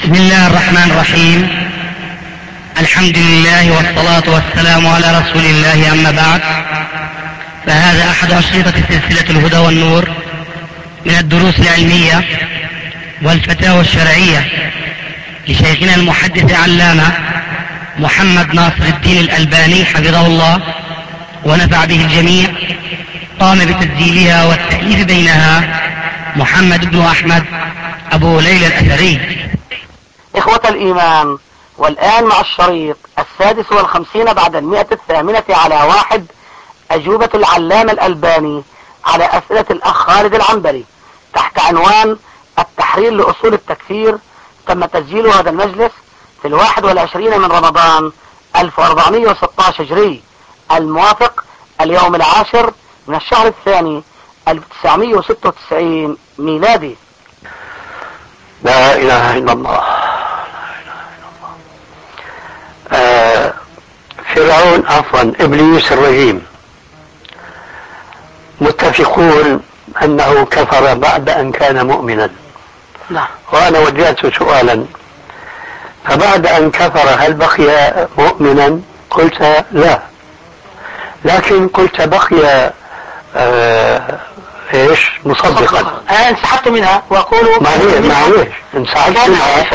بسم الله الرحمن الرحيم. الحمد لله والصلاة والسلام على رسول الله، أما بعد، فهذا أحد أشرطة سلسلة الهدى والنور من الدروس العلمية والفتاوى الشرعية لشيخنا المحدث علامة محمد ناصر الدين الألباني حفظه الله ونفع به الجميع. قام بتسجيلها والتأليف بينها محمد بن أحمد أبو ليلى الأثري. إخوة الإيمان، والآن مع الشريط 56 بعد 108 على 1، أجوبة العلامة الألباني على أسئلة الأخ خالد العنبري تحت عنوان التحرير لأصول التكفير. تم تسجيل هذا المجلس في 21 من رمضان 1416 هجري، الموافق اليوم 10 من الشهر الثاني 1996 ميلادي. لا إله إلا الله. فرعون إبليس الرجيم متفقون أنه كفر بعد أن كان مؤمنا. نعم. وأنا وجهت سؤالا: فبعد أن كفر هل بقي مؤمنا؟ قلت لا، لكن قلت بقي مصدقا. انسحبت منها وأقول معليش انسحبت منها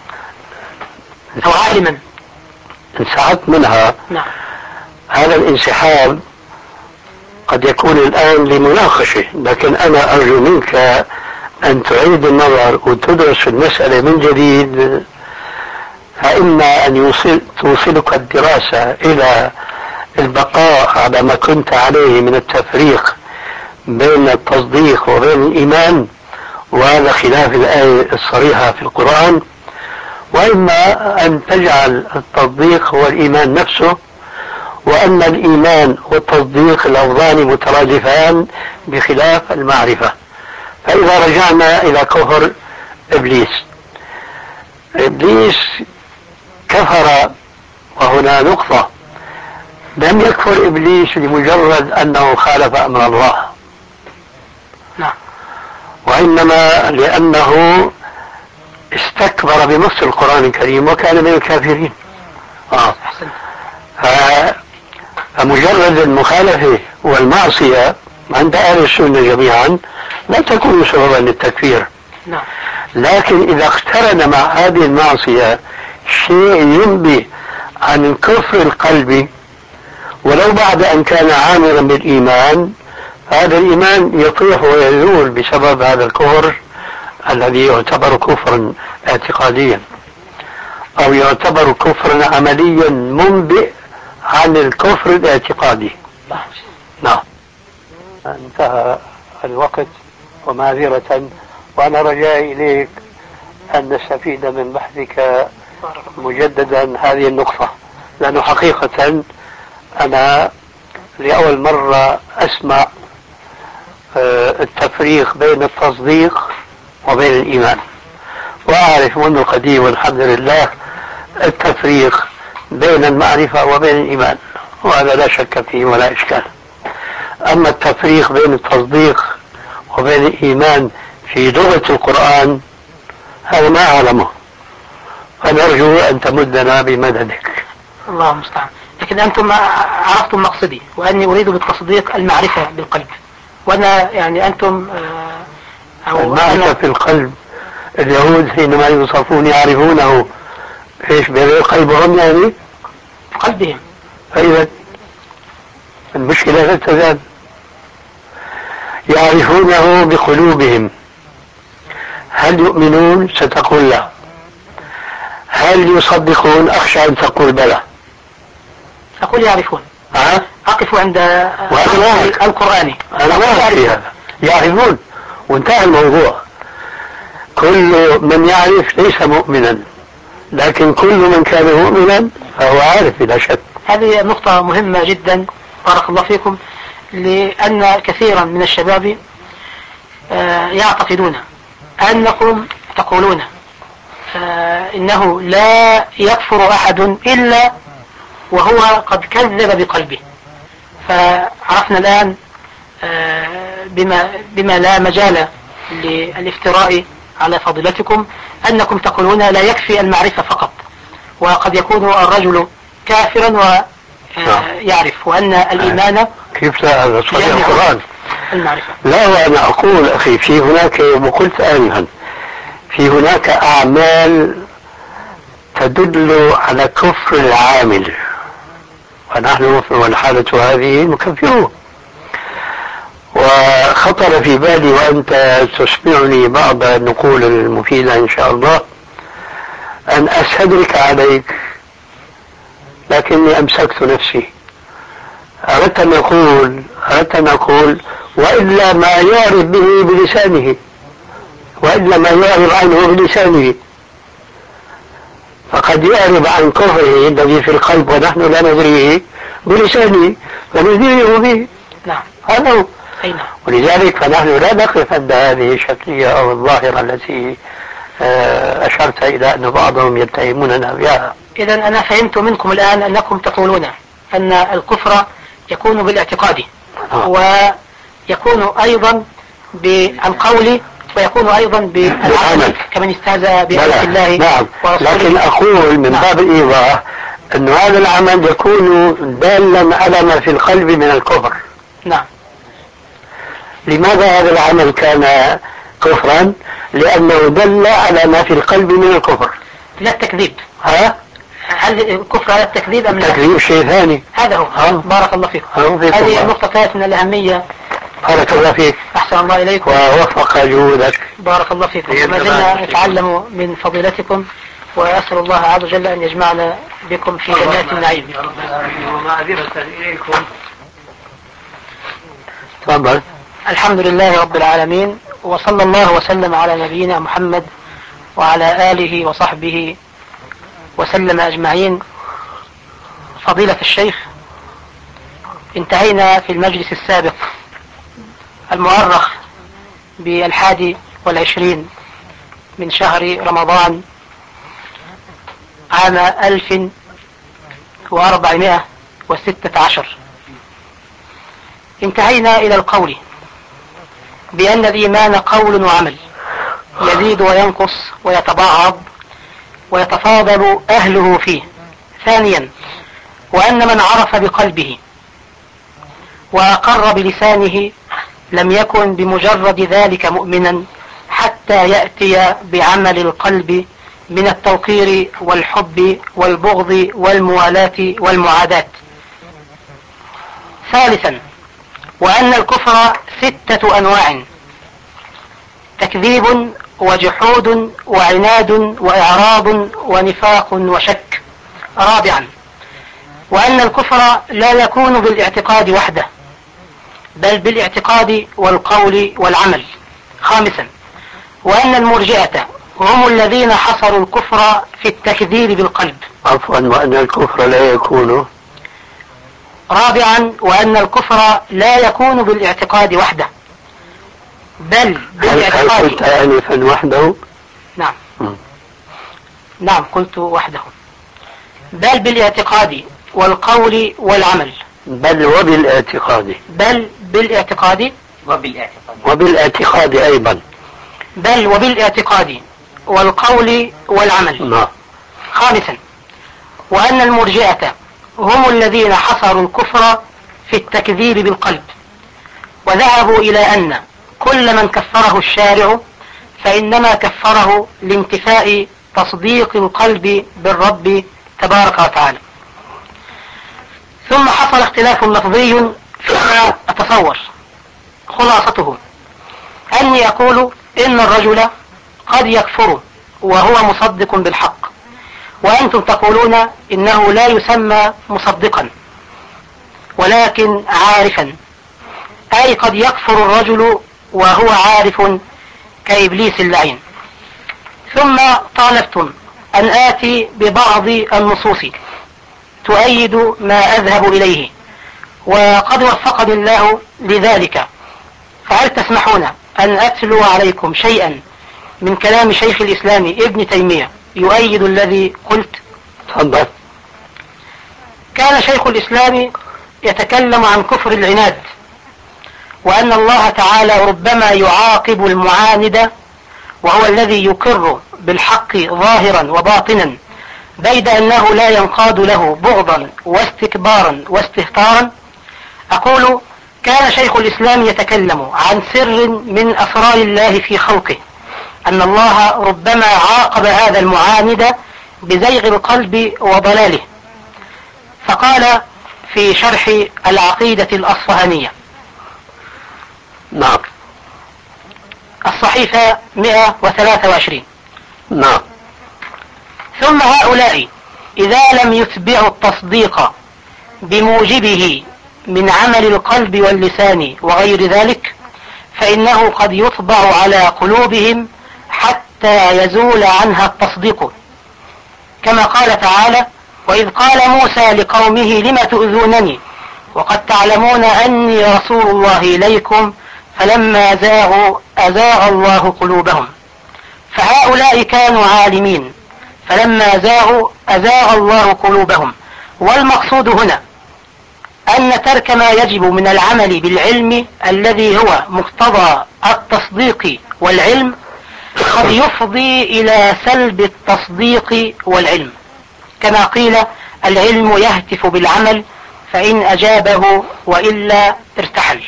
أو عالما انسحبت منها. نعم. هذا الانسحاب قد يكون الآن لمناقشة، لكن أنا أرجو منك أن تعيد النظر وتدرس المسألة من جديد، فإما أن توصلك الدراسة إلى البقاء على ما كنت عليه من التفريق بين التصديق وبين الإيمان، وهذا خلاف الآية الصريحة في القرآن، وإما أن تجعل التصديق هو الإيمان نفسه، وأن الإيمان والتصديق لفظان مترادفان بخلاف المعرفة. فإذا رجعنا إلى كفر إبليس كفر، وهنا نقطة: لم يكفر إبليس لمجرد أنه خالف أمر الله، نعم، وإنما لأنه استكبر بنص القرآن الكريم وكان من الكافرين. فمجرد المخالفة والمعصية عند أهل السنة جميعا لا تكون سببا للتكفير. نعم. لكن إذا اقترن مع هذه المعصية شيء ينبي عن الكفر القلبي ولو بعد أن كان عامرا بالإيمان، هذا الإيمان يطيح ويزول بسبب هذا الكفر الذي يعتبر كفرا اعتقاديا، أو يعتبر كفرا عمليا منبئ عن الكفر الاعتقادي. نعم. انتهى الوقت ومعذرة، وأنا رجائي إليك أن نستفيد من بحثك مجددا هذه النقطة، لأنه حقيقة أنا لأول مرة أسمع التفريق بين التصديق وبين الإيمان، وأعرف منذ القديم والحمد لله التفريق بين المعرفة وبين الإيمان، وهذا لا شك فيه ولا إشكال. أما التفريق بين التصديق وبين الإيمان في لغة القرآن هذا ما أعلمه، فنرجو أن تمدنا بمددك. الله المستعان. لكن أنتم عرفتم مقصدي، وأني أريد بالتصديق المعرفة بالقلب، وأنا يعني أنتم المعرفة في القلب. اليهود حينما يوصفون يعرفونه بغير قلبهم، يعني قلبهم. فإذا المشكلة لا تزال يعرفونه بقلوبهم. هل يؤمنون؟ ستقول لا. هل يصدقون؟ أخشى أن تقول بلى. أقول يعرفون. أقف عند القرآني. أنا ما أعرف هذا. يعرفون وانتهى الموضوع. كل من يعرف ليس مؤمنا، لكن كل من كان مؤمنا فهو عارف بلا شك. هذه نقطة مهمة جدا، بارك الله فيكم، لأن كثيرا من الشباب يعتقدون أنكم تقولون إنه لا يكفر أحد إلا وهو قد كذب بقلبه. فعرفنا الآن بما لا مجال للافتراء على فضيلتكم أنكم تقولون لا يكفي المعرفة فقط، وقد يكون الرجل كافرا ويعرف، وأن الإيمان كيف لا؟ هذا صحيح القرآن المعرفة. لا، وأنا أقول أخي في هناك، وقلت آنفا، في هناك أعمال تدل على كفر العامل، ونحن والحالة هذه نكفره. وخطر في بالي وأنت تسمعني بعض النقول المفيدة إن شاء الله أن أستدرك عليك، لكني أمسكت نفسي. أردت أن أقول وإلا ما يعرف به بلسانه، وإلا ما يعرف عنه بلسانه، فقد يعرف عن كفره الذي في القلب ونحن لا ندريه بلسانه فنذيره به. نعم. هذا هو. نعم. ولذلك فنحن لا نقف عند هذه الشكلية أو الظاهرة التي أشرت إلى أن بعضهم يتهموننا بها. إذا أنا فهمت منكم الآن أنكم تقولون أن الكفر يكون بالاعتقاد، ويكون أيضا بالقول، ويكون أيضا بالعمل كمن استهزأ بآيات الله. نعم. لكن أقول من باب الإيضاح أن هذا العمل يكون دالا على ما في القلب من الكفر. نعم. لماذا هذا العمل كان كفرا؟ لأنه دل على ما في القلب من الكفر، لا التكذيب. هل الكفر على التكذيب أم التكذيب شيء ثاني؟ هذا هو. بارك الله فيكم. هذه النقطة كانت من الأهمية. بارك الله فيك. أحسن الله إليكم ووفق جهودك. بارك الله فيكم. وما زلنا نتعلم من فضيلتكم، وأسأل الله عز وجل أن يجمعنا بكم في جنات النعيم. ومعذرة إليكم. تفضل. الحمد لله رب العالمين، وصلى الله وسلم على نبينا محمد وعلى آله وصحبه وسلم أجمعين. فضيلة الشيخ، انتهينا في المجلس السابق المؤرخ ب21 من شهر رمضان عام 1416. انتهينا إلى القول بأن الإيمان قول وعمل، يزيد وينقص ويتبعض ويتفاضل أهله فيه. ثانيا، وأن من عرف بقلبه وأقر بلسانه لم يكن بمجرد ذلك مؤمنا حتى يأتي بعمل القلب من التوقير والحب والبغض والموالاة والمعاداة. ثالثا، وأن الكفر 6 أنواع: تكذيب وجحود وعناد وإعراض ونفاق وشك. رابعا، وأن الكفر لا يكون بالاعتقاد وحده، بل بالاعتقاد والقول والعمل. خامسا، وأن المرجئة هم الذين حصروا الكفر في التكذيب بالقلب. عفوا، وأن الكفر لا يكون. رابعا، وأن الكفر لا يكون بالاعتقاد وحده، بل بالاعتقاد. هل قلت آنفا وحده؟ نعم. نعم قلت وحده، بل بالاعتقاد والقول والعمل. بل وبالاعتقاد. بل بالاعتقاد وبالاعتقاد أيضا. بل وبالاعتقاد والقول والعمل. نعم. خامسا، وأن المرجئة هم الذين حصروا الكفر في التكذيب بالقلب، وذهبوا إلى أن كل من كفره الشارع فإنما كفره لانتفاء تصديق القلب بالرب تبارك وتعالى. ثم حصل اختلاف لفظي فيما أتصور. خلاصته أني أقول إن الرجل قد يكفر وهو مصدق بالحق، وأنتم تقولون إنه لا يسمى مصدقا ولكن عارفا، أي قد يكفر الرجل وهو عارف كإبليس اللعين. ثم طالبتم أن آتي ببعض النصوص تؤيد ما أذهب إليه، وقد وفقني الله لذلك، فهل تسمحون أن أتلو عليكم شيئا من كلام شيخ الإسلام ابن تيمية يؤيد الذي قلت؟ تفضل. كان شيخ الإسلام يتكلم عن كفر العناد، وأن الله تعالى ربما يعاقب المعاند وهو الذي يقر بالحق ظاهرا وباطنا بيد أنه لا ينقاد له بغضا واستكبارا واستهتارا، أقول كان شيخ الإسلام يتكلم عن سر من أسرار الله في خلقه، أن الله ربما عاقب هذا المعاند بزيغ القلب وضلاله، فقال في شرح العقيدة الأصفهانية نعم الصحيفة 123: نعم. ثم هؤلاء إذا لم يتبعوا التصديق بموجبه من عمل القلب واللسان وغير ذلك، فإنه قد يطبع على قلوبهم حتى يزول عنها التصديق، كما قال تعالى: وإذ قال موسى لقومه لم تؤذونني وقد تعلمون أني رسول الله إليكم فلما زاغوا أزاغ الله قلوبهم. فهؤلاء كانوا عالمين فلما زاغوا أزاغ الله قلوبهم. والمقصود هنا أن ترك ما يجب من العمل بالعلم الذي هو مقتضى التصديق والعلم قد يفضي إلى سلب التصديق والعلم، كما قيل: العلم يهتف بالعمل فإن أجابه وإلا ارتحل.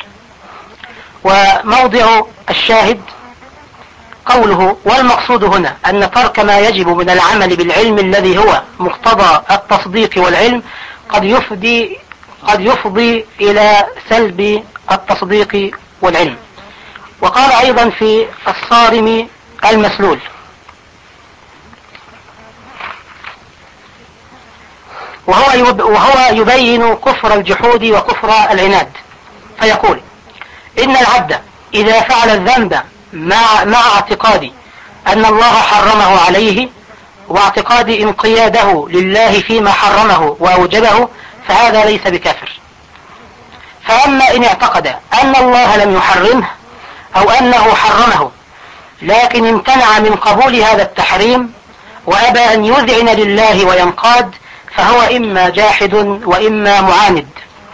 وموضع الشاهد قوله: والمقصود هنا أن ترك ما يجب من العمل بالعلم الذي هو مقتضى التصديق والعلم قد يفضي إلى سلب التصديق والعلم. وقال أيضا في الصارم المسلول: وهو يبين كفر الجحود وكفر العناد، فيقول: إن العبد إذا فعل الذنب مع اعتقاد أن الله حرمه عليه واعتقاد انقياده لله فيما حرمه وأوجبه فهذا ليس بكافر. فأما إن اعتقد أن الله لم يحرمه أو أنه حرمه لكن امتنع من قبول هذا التحريم وأبى أن يذعن لله وينقاد فهو إما جاحد وإما معاند.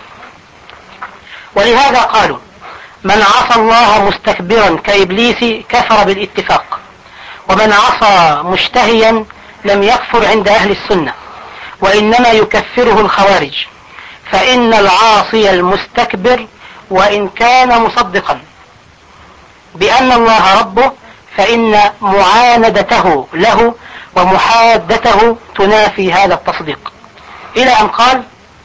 ولهذا قالوا: من عصى الله مستكبرا كإبليس كفر بالاتفاق، ومن عصى مشتهيا لم يكفر عند أهل السنة، وإنما يكفره الخوارج، فإن العاصي المستكبر وإن كان مصدقا بأن الله ربه فإن معاندته له ومحادته تنافي هذا التصديق، إلى أن قال: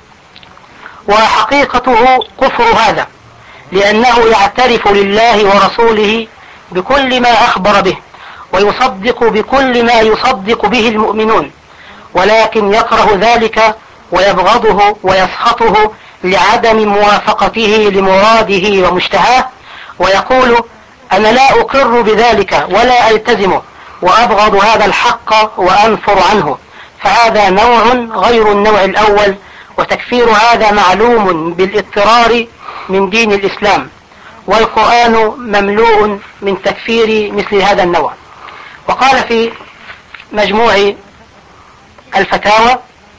وحقيقته كفر هذا لأنه يعترف لله ورسوله بكل ما أخبر به ويصدق بكل ما يصدق به المؤمنون، ولكن يكره ذلك ويبغضه ويسخطه لعدم موافقته لمراده ومشتهاه، ويقول: أنا لا أقر بذلك ولا ألتزمه وأبغض هذا الحق وأنفر عنه. فهذا نوع غير النوع الأول، وتكفير هذا معلوم بالاضطرار من دين الإسلام، والقرآن مملوء من تكفير مثل هذا النوع. وقال في مجموع الفتاوى،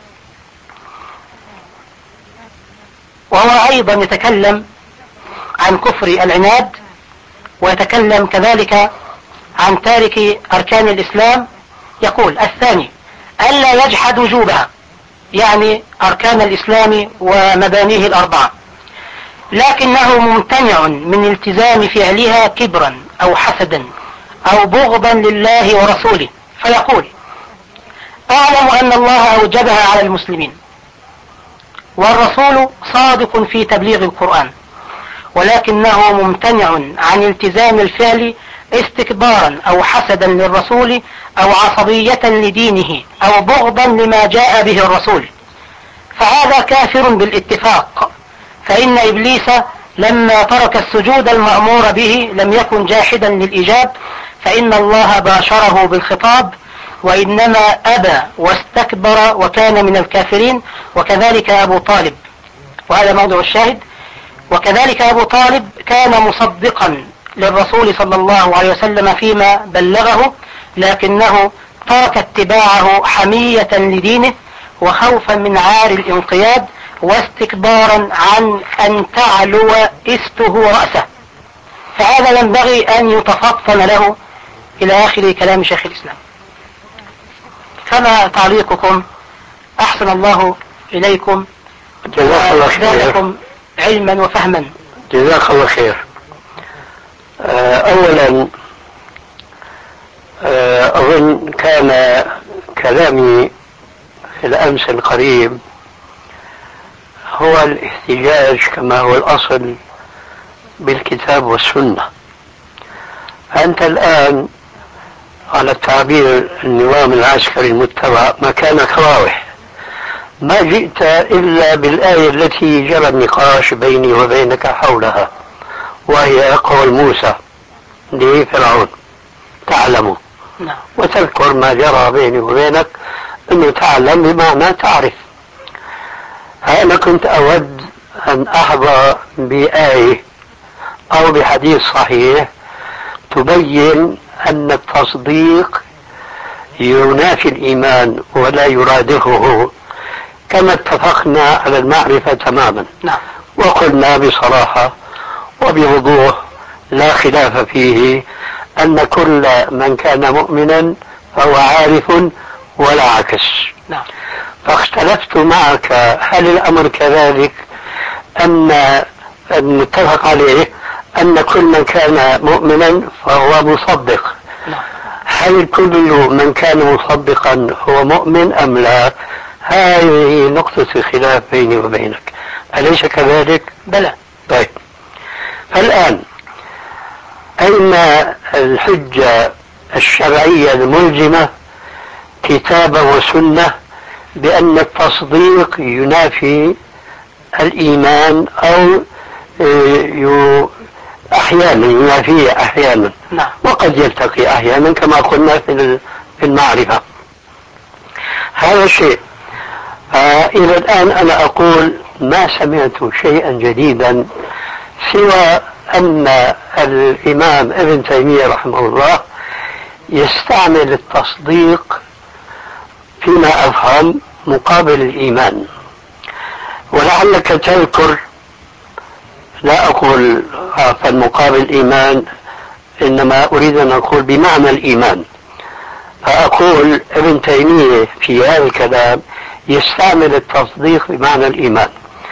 وهو أيضا يتكلم عن كفر العناد ويتكلم كذلك عن تارك أركان الإسلام، يقول: الثاني ألا يجحد وجوبها، يعني أركان الإسلام ومبانيه الأربعة، لكنه ممتنع من التزام فعلها كبرا أو حسدا أو بغضا لله ورسوله، فيقول: أعلم أن الله أوجبها على المسلمين والرسول صادق في تبليغ القرآن، ولكنه ممتنع عن التزام الفعل استكبارا أو حسدا للرسول أو عصبية لدينه أو بغضا لما جاء به الرسول، فهذا كافر بالاتفاق. فإن إبليس لما ترك السجود المأمور به لم يكن جاحدا للإجاب، فإن الله باشره بالخطاب، وإنما أبى واستكبر وكان من الكافرين. وكذلك أبو طالب، وهذا موضع الشاهد، وكذلك أبو طالب كان مصدقا للرسول صلى الله عليه وسلم فيما بلغه، لكنه ترك اتباعه حمية لدينه وخوفا من عار الانقياد واستكبارا عن أن تعلو إسته رأسه، فهذا ينبغي أن يتفطن له إلى آخر كلام شيخ الإسلام. فما تعليقكم؟ أحسن الله إليكم وزادكم علما وفهما. جزاك الله خير. أولا أظن كان كلامي في الأمس القريب هو الاحتجاج كما هو الأصل بالكتاب والسنة. أنت الآن على التعبير النظام العسكري المتبع مكانك راوح، ما جئت إلا بالآية التي جرى النقاش بيني وبينك حولها، وهي قول موسى لفرعون تعلم، وتذكر ما جرى بيني وبينك أنه تعلم بمعنى تعرف. أنا كنت أود أن أحظى بآية أو بحديث صحيح تبين أن التصديق ينافي الإيمان ولا يرادفه، كما اتفقنا على المعرفة تماما. وقلنا بصراحة وبوضوح لا خلاف فيه أن كل من كان مؤمنا فهو عارف ولا عكس. فاختلفت معك هل الأمر كذلك أن المتفق عليه أن كل من كان مؤمنا فهو مصدق، هل كل من كان مصدقا هو مؤمن أم لا؟ هذه نقطة الخلاف بيني وبينك، أليس كذلك؟ بلى. طيب، فالآن أين الحجة الشرعية الملزمة كتابا وسنة بأن التصديق ينافي الإيمان أو أحيانا ينافيه أحيانا، وقد يلتقي أحيانا كما قلنا في المعرفة. هذا الشيء. إلى الآن أنا أقول ما سمعت شيئا جديدا سوى أن الإمام ابن تيمية رحمه الله يستعمل التصديق فيما أفهم مقابل الإيمان. ولعلك تذكر، لا أقول فالمقابل الإيمان، إنما أريد أن أقول بمعنى الإيمان. فأقول ابن تيمية في هذا الكلام يستعمل التصديق بمعنى الإيمان.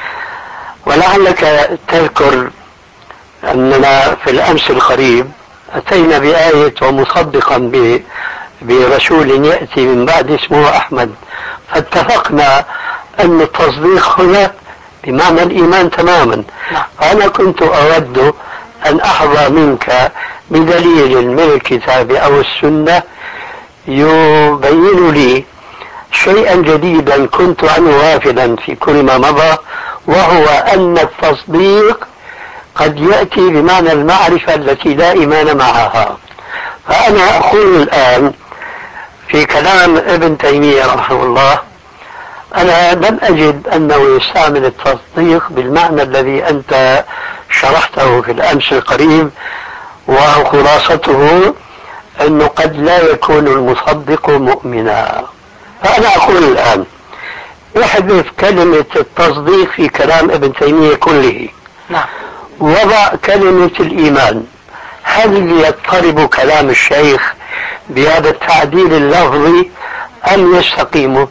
ولعلك تذكر أننا في الأمس القريب أتينا بآية ومصدقا برسول يأتي من بعد اسمه أحمد، فاتفقنا أن التصديق هنا بمعنى الإيمان تماما. فأنا كنت أود أن أحظى منك بدليل من الكتاب أو السنة يبين لي شيئا جديدا كنت عنه غافلا في كل ما مضى، وهو أن التصديق قد يأتي بمعنى المعرفة التي لا إيمان معها. فأنا أقول الآن في كلام ابن تيمية رحمه الله أنا لم أجد أنه يستعمل التصديق بالمعنى الذي أنت شرحته في الأمس القريب، وخلاصته أنه قد لا يكون المصدق مؤمنا. فأنا أقول الآن احذف كلمة التصديق في كلام ابن تيمية كله، وضع كلمة الإيمان. هل يضطرب كلام الشيخ بهذا التعديل اللفظي أم يستقيم؟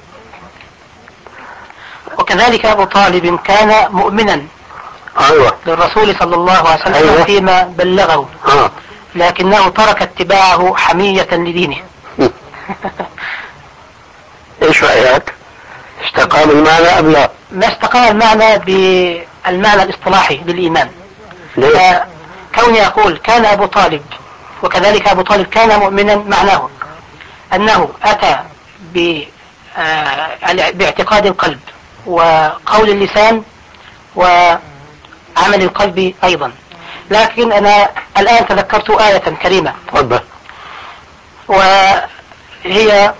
وكذلك أبو طالب كان مؤمنا للرسول صلى الله عليه وسلم فيما بلغه، لكنه ترك اتباعه حمية لدينه. ايش رأيك؟ استقام المعنى أم لا؟ ما استقام المعنى بالمعنى الاصطلاحي للإيمان. كوني أقول كان أبو طالب وكذلك أبو طالب كان مؤمنا، معناه أنه أتى باعتقاد القلب وقول اللسان وعمل القلب أيضا. لكن أنا الآن تذكرت آية كريمة وهي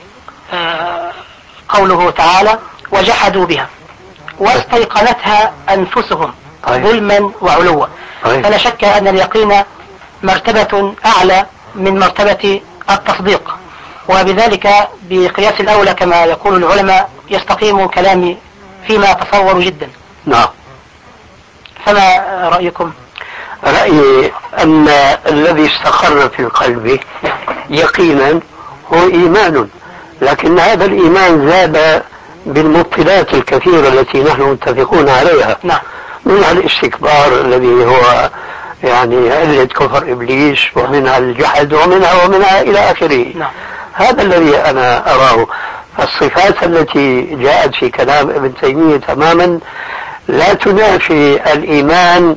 قوله تعالى وجحدوا بها واستيقنتها أنفسهم ظلما وعلوا. فلا شك أن اليقين مرتبة أعلى من مرتبة التصديق، وبذلك بقياس الأولى كما يقول العلماء يستقيم كلامي فيما أتصور جدا. نعم. فما رأيكم؟ رأيي أن الذي استقر في القلب يقينا هو إيمان، لكن هذا الإيمان زاد بالمبطلات الكثيرة التي نحن متفقون عليها. نعم. منها الاستكبار الذي هو يعني علة كفر إبليس، ومنها الجحد، ومنها إلى آخره. نعم. هذا الذي أنا أراه. الصفات التي جاءت في كلام ابن تيمية تماما لا تنافي الإيمان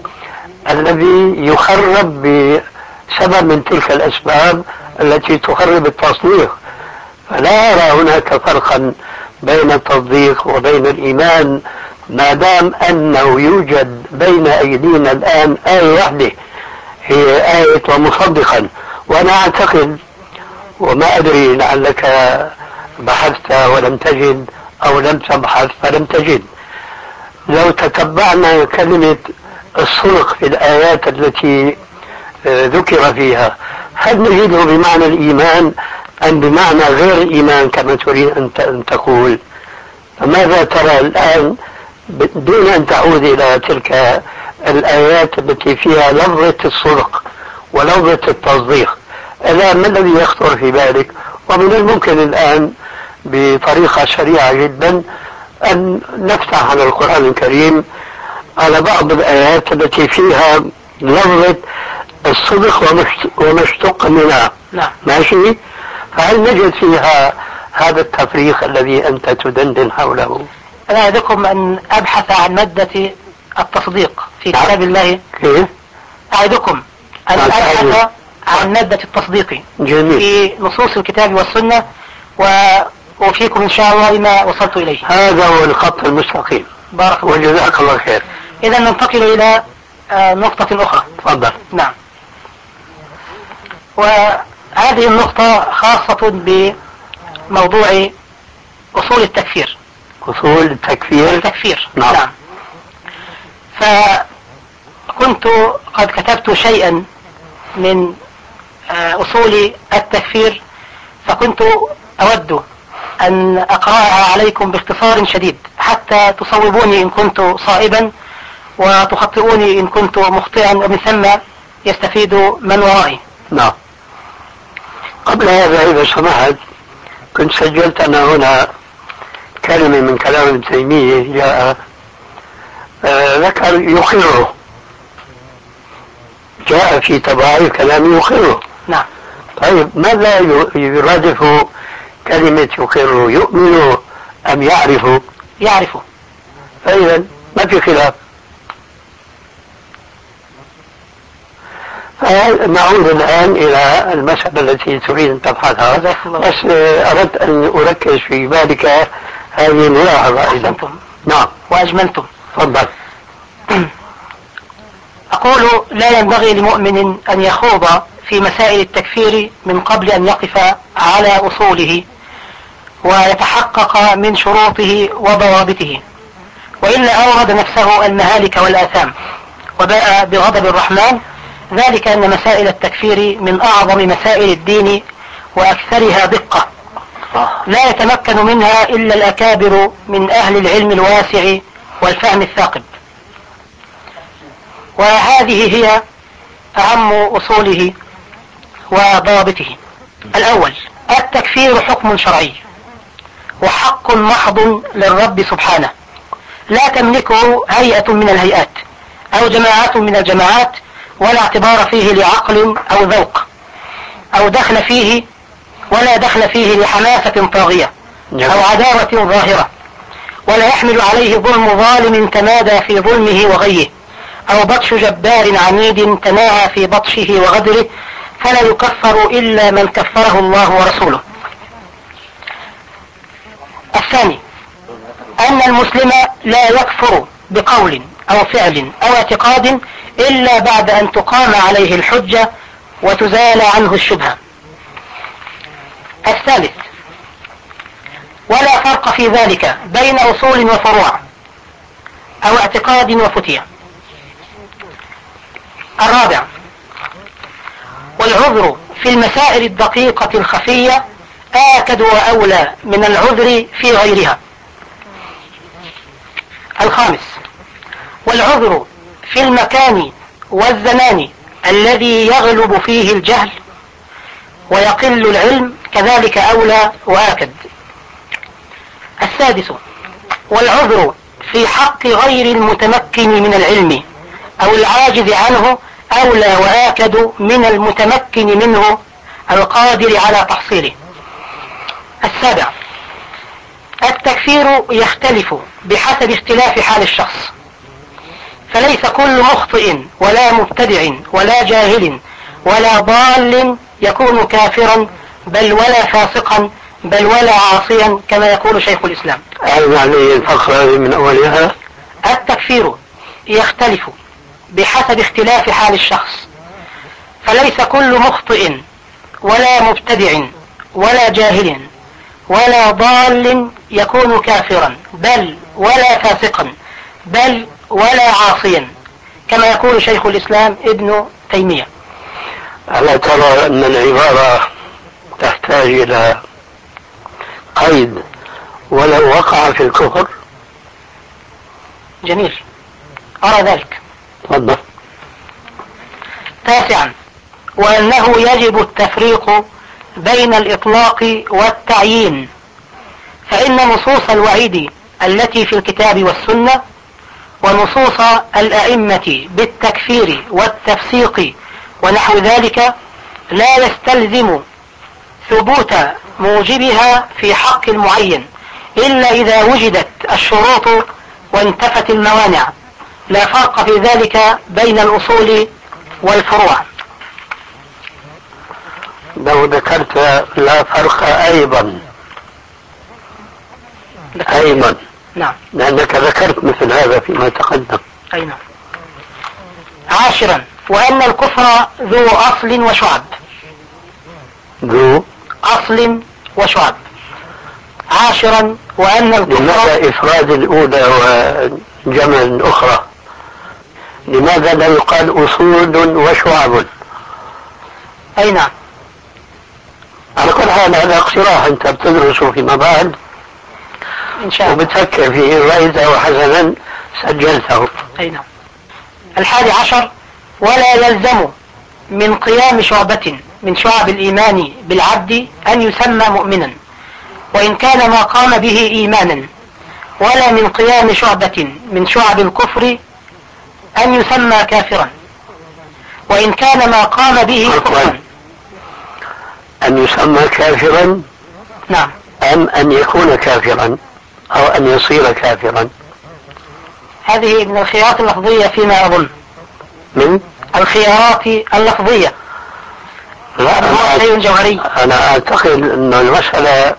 الذي يخرب بسبب من تلك الأسباب التي تخرب التصديق. فلا أرى هناك فرقا بين التصديق وبين الإيمان، ما دام أنه يوجد بين أيدينا الآن آية واحدة هي آية ومصدقا. وأنا أعتقد، وما أدري لعلك بحثت ولم تجد أو لم تبحث فلم تجد، لو تتبعنا كلمة الصدق في الآيات التي ذكر فيها، هل نجده بمعنى الإيمان أم بمعنى غير الإيمان كما تريد أن تقول؟ فماذا ترى الآن دون أن تعود إلى تلك الآيات التي فيها لفظة الصدق ولفظة التصديق؟ الآن ما الذي يخطر في بالك؟ ومن الممكن الآن بطريقة سريعة جدا أن نفتح على القرآن الكريم على بعض الآيات التي فيها لفظة الصدق وما اشتق منها. نعم. ماشي؟ فهل نجد فيها هذا التفريق الذي أنت تدندن حوله؟ أنا أعدكم أن أبحث عن مادة التصديق في كتاب الله. كيف؟ أعدكم أن أبحث عن مادة التصديق جميل. في نصوص الكتاب والسنة، وأوفيكم إن شاء الله لما وصلت إليه. هذا هو الخط المستقيم. بارك الله. وجزاك الله خير. إذا ننتقل إلى نقطة أخرى. تفضل. نعم. وهذه النقطة خاصة بموضوع أصول التكفير. أصول التكفير. نعم. فكنت قد كتبت شيئا من أصول التكفير، فكنت أود أن أقرأها عليكم باختصار شديد حتى تصوبوني إن كنت صائبا وتخطئوني إن كنت مخطئا، ومن ثم يستفيد من ورائي. نعم. قبل هذا إذا سمحت، كنت سجلت أنا هنا كلمة من كلام ابن تيمية جاء ذكر يقره، جاء في تبعي كلام يقره. نعم. طيب ماذا يرادف كلمة يقره؟ يؤمن أم يعرف؟ يعرف. فإذا ما في خلاف. نعود الآن إلى المسألة التي تريد أن تبحثها، بس أردت أن أركز في بالك هذه الملاحظة أيضا. نعم. وأجملتم. تفضل. أقول لا ينبغي لمؤمن أن يخوض في مسائل التكفير من قبل أن يقف على أصوله ويتحقق من شروطه وضوابطه، وإلا أورد نفسه المهالك والآثام وباء بغضب الرحمن. ذلك أن مسائل التكفير من أعظم مسائل الدين وأكثرها دقة، لا يتمكن منها إلا الأكابر من أهل العلم الواسع والفهم الثاقب. وهذه هي أهم أصوله وضوابطه. الأول: التكفير حكم شرعي وحق محض للرب سبحانه، لا تملكه هيئة من الهيئات أو جماعات من الجماعات، ولا اعتبار فيه لعقل أو ذوق أو دخل فيه، ولا دخل فيه لحماسة طاغية أو عداوة ظاهرة، ولا يحمل عليه ظلم ظالم تمادى في ظلمه وغيه، أو بطش جبار عنيد تناهى في بطشه وغدره، فلا يكفر إلا من كفره الله ورسوله. الثاني: أن المسلم لا يكفر بقول أو فعل أو اعتقاد إلا بعد أن تقام عليه الحجة وتزال عنه الشبهة. الثالث: ولا فرق في ذلك بين أصول وفروع أو اعتقاد وفتية. الرابع: والعذر في المسائل الدقيقة الخفية آكد وأولى من العذر في غيرها. الخامس: والعذر في المكان والزمان الذي يغلب فيه الجهل ويقل العلم كذلك أولى وآكد. السادس: والعذر في حق غير المتمكن من العلم أو العاجز عنه أولى وآكد من المتمكن منه القادر على تحصيله. السابع: التكفير يختلف بحسب اختلاف حال الشخص، فليس كل مخطئ ولا مبتدع ولا جاهل ولا ضال يكون كافرا بل ولا فاسقا بل ولا عاصيا كما يقول شيخ الإسلام. يعني الفقرة من أولها: التكفير يختلف بحسب اختلاف حال الشخص، فليس كل مخطئ ولا مبتدع ولا جاهل ولا ضال يكون كافرا بل ولا فاسقا بل ولا عاصيا كما يقول شيخ الإسلام ابن تيمية. ألا ترى أن العبارة تحتاج إلى قيد ولو وقع في الكفر؟ جميل، أرى ذلك. تفضل. تاسعا: وأنه يجب التفريق بين الإطلاق والتعيين، فإن نصوص الوعيد التي في الكتاب والسنة ونصوص الأئمة بالتكفير والتفسيق ونحو ذلك لا يستلزم ثبوت موجبها في حق المعين إلا إذا وجدت الشروط وانتفت الموانع، لا فرق في ذلك بين الأصول والفروع. لو ذكرت لا فرق أيضا نعم، لأنك ذكرت مثل هذا فيما تقدم. أي نعم. عاشرا: وأن الكفر ذو أصل وشعب. ذو أصل وشعب. عاشرا: وأن الكفر. لماذا إفراد الأولى وجمع الأخرى؟ لماذا لا يقال أصول وشعب؟ أي نعم. على كل حال هذا اقتراح أنت بتدرسه فيما بعد إن شاء الله وبتفكر فيه، وإذا وحسنا سجلته. أي نعم. 11: ولا يلزم من قيام شعبة من شعب الإيمان بالعبد أن يسمى مؤمنا وإن كان ما قام به إيمانا، ولا من قيام شعبة من شعب الكفر أن يسمى كافرا وإن كان ما قام به كفرا. أن يسمى كافرا نعم. أم أن يكون كافرا أو أن يصير كافرا؟ هذه من الخيارات اللفظية فيما أظن. من الخيارات اللفظية. لا، هو شيء جوهري. أنا أعتقد أن المسألة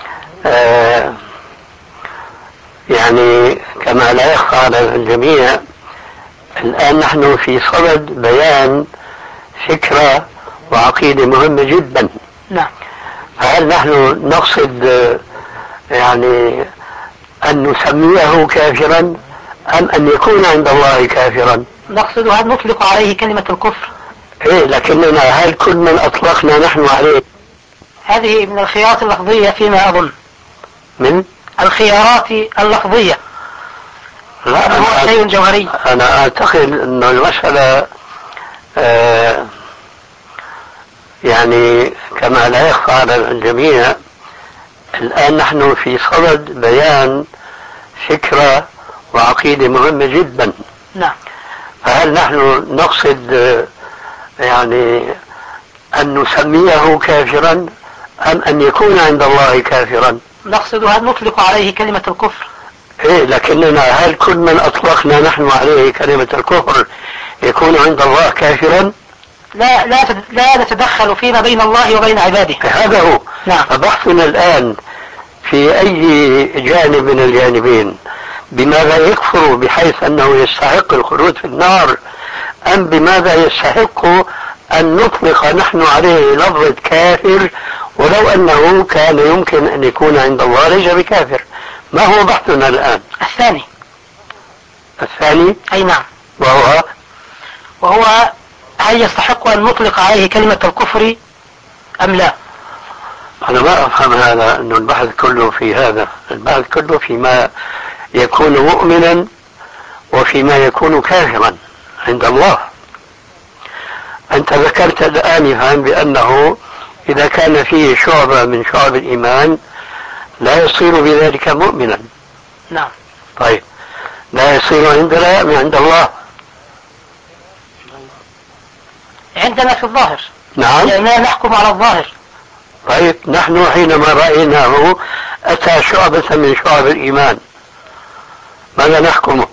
يعني كما لا يخفى على الجميع الآن نحن في صدد بيان فكرة وعقيدة مهمة جدا. نعم. فهل نحن نقصد يعني أن نسميه كافرا أم أن يكون عند الله كافرا؟ نقصد هل نطلق عليه كلمة الكفر؟ إيه، لكننا هل كل من أطلقنا نحن عليه؟ هذه من الخيارات اللفظية فيما أظن. من الخيارات اللفظية. لا، هو شيء جوهري. أنا أعتقد أن المسألة يعني كما لا يخفى على الجميع الآن نحن في صدد بيان فكرة وعقيدة مهمة جدا. نعم. فهل نحن نقصد يعني أن نسميه كافرا أم أن يكون عند الله كافرا؟ نقصد هل نطلق عليه كلمة الكفر؟ إيه، لكننا هل كل من أطلقنا نحن عليه كلمة الكفر يكون عند الله كافرا؟ لا نتدخل فيما بين الله وبين عباده. هذا هو. نعم. فبحثنا الآن في أي جانب من الجانبين، بماذا يكفر بحيث أنه يستحق الخلود في النار، أم بماذا يستحق أن نطلق نحن عليه لفظة كافر ولو أنه كان يمكن أن يكون عند الله ليس بكافر؟ ما هو بحثنا الآن؟ الثاني. أي نعم. وهو هل يستحق أن نطلق عليه كلمة الكفر أم لا؟ أنا ما أفهم هذا، أن البحث كله في هذا. البحث كله فيما يكون مؤمنا وفيما يكون كافرا عند الله. أنت ذكرت آنفا بأنه إذا كان فيه شعبة من شعب الإيمان لا يصير بذلك مؤمنا. نعم. طيب لا يصير عندنا من عند الله؟ عندنا في الظاهر. نعم. لأننا نحكم على الظاهر. طيب نحن حينما رأيناه أتى شعبة من شعب الإيمان ماذا نحكمه؟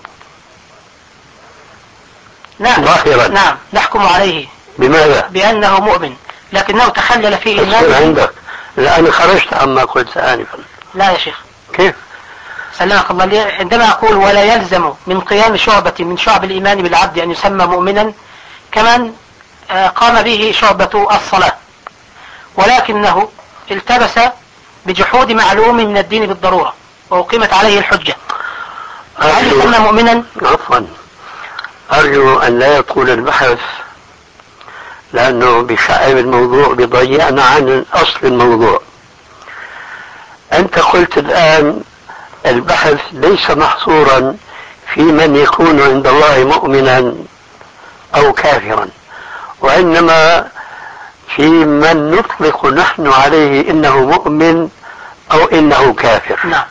نعم. ظاهرا. نعم نحكم عليه. بماذا؟ بأنه مؤمن، لكنه تخلل في إيمانه. عندك لأن خرجت عما قلت آنفا. لا يا شيخ. كيف؟ سلمك الله. عندما أقول ولا يلزم من قيام شعبة من شعب الإيمان بالعبد أن يسمى مؤمنا كمن قام به شعبة الصلاة، ولكنه التبس بجحود معلوم من الدين بالضرورة وأقيمت عليه الحجة، هل يسمى مؤمنا؟ عفوا، أرجو أن لا يطول البحث لأنه بشعب الموضوع بيضيعنا عن أصل الموضوع. أنت قلت الآن البحث ليس محصورا في من يكون عند الله مؤمنا أو كافرا، وإنما في من نطلق نحن عليه إنه مؤمن أو إنه كافر. نعم.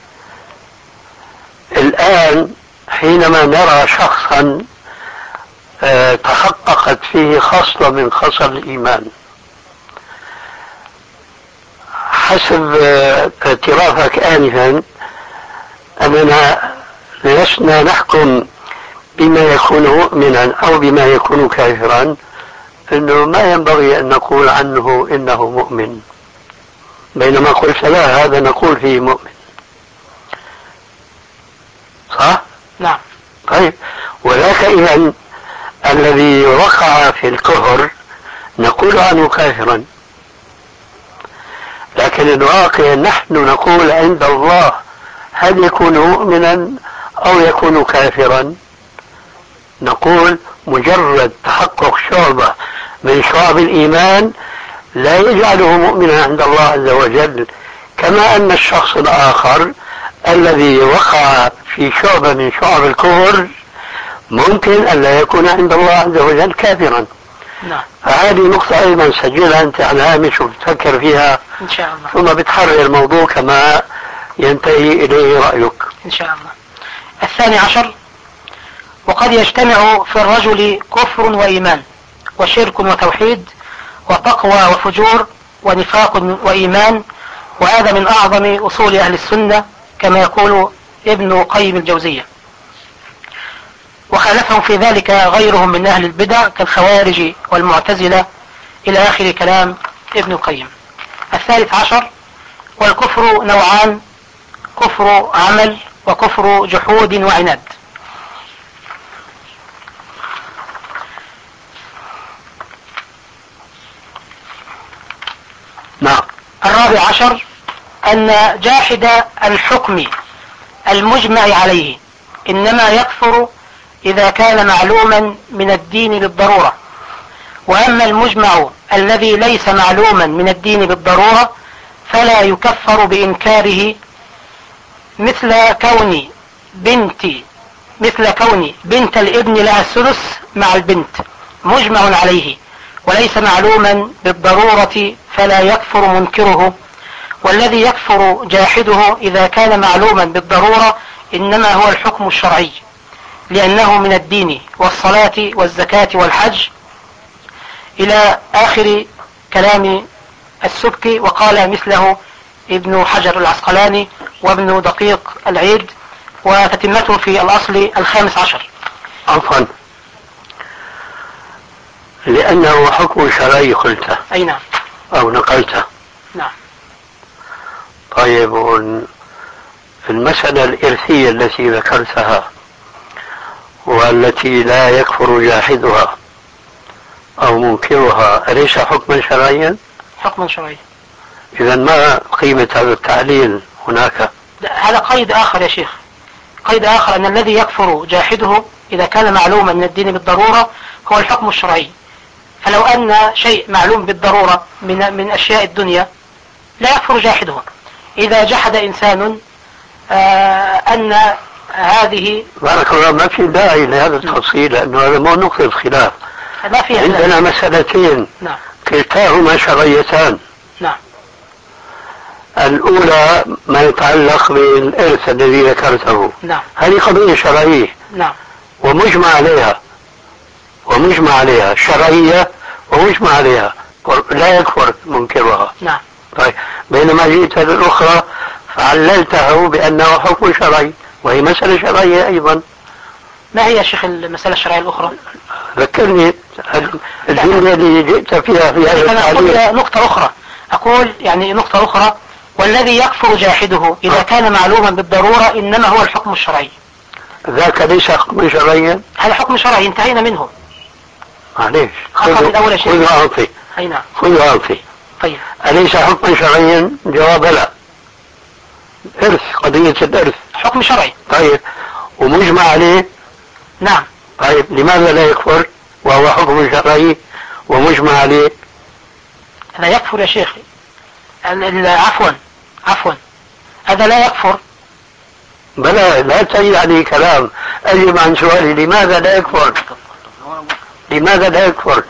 الآن حينما نرى شخصا تحققت فيه خصلة من خصال الإيمان حسب اعترافك آنفا أننا لسنا نحكم بما يكون مؤمنا أو بما يكون كافرا، أنه ما ينبغي أن نقول عنه إنه مؤمن، بينما قلت لا هذا نقول فيه مؤمن. صح؟ نعم. طيب ولكن إذن الذي وقع في الكفر نقول عنه كافرا، لكن الواقع نحن نقول عند الله هل يكون مؤمنا أو يكون كافرا؟ نقول مجرد تحقق شعبة من شعب الإيمان لا يجعله مؤمنا عند الله عز وجل، كما أن الشخص الآخر الذي وقع في شعبة من شعب الكفر ممكن أن لا يكون عند الله عز وجل كافرا. نعم. فهذه نقطة أيضا سجلها أنت على الهامش وبتفكر فيها إن شاء الله، ثم بتحرر الموضوع كما ينتهي إليه رأيك إن شاء الله. 12، وقد يجتمع في الرجل كفر وإيمان وشرك وتوحيد وتقوى وفجور ونفاق وإيمان، وهذا من أعظم أصول أهل السنة كما يقول ابن قيم الجوزية، وخالفهم في ذلك غيرهم من أهل البدع كالخوارج والمعتزلة إلى آخر كلام ابن القيم. 13، والكفر نوعان: كفر عمل وكفر جحود وعناد. نعم. 14، أن جاحد الحكم المجمع عليه إنما يكفر إذا كان معلوما من الدين بالضرورة، وأما المجمع الذي ليس معلوما من الدين بالضرورة فلا يكفر بإنكاره، مثل كون بنت الابن لها الثلث مع البنت مجمع عليه وليس معلوما بالضرورة فلا يكفر منكره، والذي يكفر جاحده إذا كان معلوما بالضرورة إنما هو الحكم الشرعي لأنه من الدين والصلاة والزكاة والحج إلى آخر كلام السبكي، وقال مثله ابن حجر العسقلاني وابن دقيق العيد، وتتمته في الأصل 15. عفوا، لأنه حكم شرعي قلته. أي نعم. أو نقلته. نعم. طيب، المسألة الإرثية التي ذكرتها والتي لا يكفر جاحدها أو منكرها أليس حكما شرعيا؟ حكما شرعيا. إذا ما قيمة هذا التعليل هناك؟ هذا قيد آخر يا شيخ، قيد آخر أن الذي يكفر جاحده إذا كان معلوما من الدين بالضرورة هو الحكم الشرعي، فلو أن شيء معلوم بالضرورة من أشياء الدنيا لا يكفر جاحده. إذا جحد إنسان أن هذه، بارك الله، ما في داعي لهذا التفصيل لأنه هذا مو نقطة الخلاف. ما فيها عندنا مسألتين نعم كلتاهما شرعيتان. نعم. الأولى ما يتعلق بالإرث الذي ذكرته. نعم. هذه قضية شرعية. نعم. ومجمع عليها شرعية ومجمع عليها لا يكفر منكرها. نعم. طيب بينما جئت للأخرى فعللته بأنه حكم شرعي وهي مسألة شرعية أيضا. ما هي يا شيخ المسألة الشرعية الأخرى؟ ذكرني الجملة اللي جئت فيها في هذا التعليل. نقطة أخرى أقول يعني نقطة أخرى، والذي يكفر جاحده إذا كان معلوما بالضرورة إنما هو الحكم الشرعي. ذاك ليس حكم شرعيا؟ هذا حكم شرعي انتهينا منه. معليش خذ وأعطي. أي نعم. خذ وأعطي. طيب أليس حكما شرعيا؟ جواب لا. إرث، قضية الإرث حكم شرعي. طيب ومجمع عليه. نعم. طيب لماذا لا يكفر وهو حكم شرعي ومجمع عليه؟ لا يكفر يا شيخ. عفوا هذا لا يكفر. بلى لا تجد عليه كلام. أجب عن سؤالي لماذا لا يكفر؟ لماذا لا يكفر؟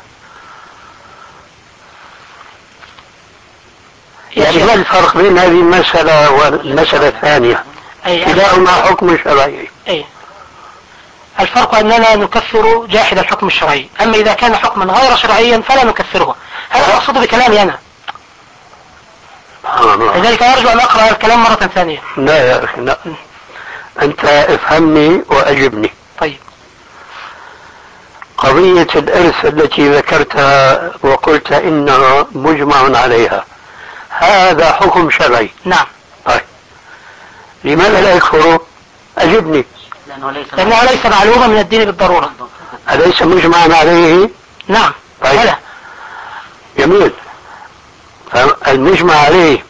يعني ما الفرق بين هذه المسألة والمسألة الثانية؟ كلاهما حكم شرعي. الفرق أننا نكفر جاحد الحكم الشرعي، أما إذا كان حكما غير شرعيا فلا نكفره. هذا أقصد بكلامي أنا. لذلك أرجو أن أقرأ الكلام مرة ثانية. لا يا أخي لا، أنت افهمني وأجبني. طيب. قضية الإرث التي ذكرتها وقلت إنها مجمع عليها، هذا حكم شرعي. نعم. طيب لماذا لا يكفر؟ أجبني. لأنه ليس معلوما من الدين بالضرورة. أليس مجمعا عليه؟ نعم. طيب. هلا. جميل. فالمجمع عليه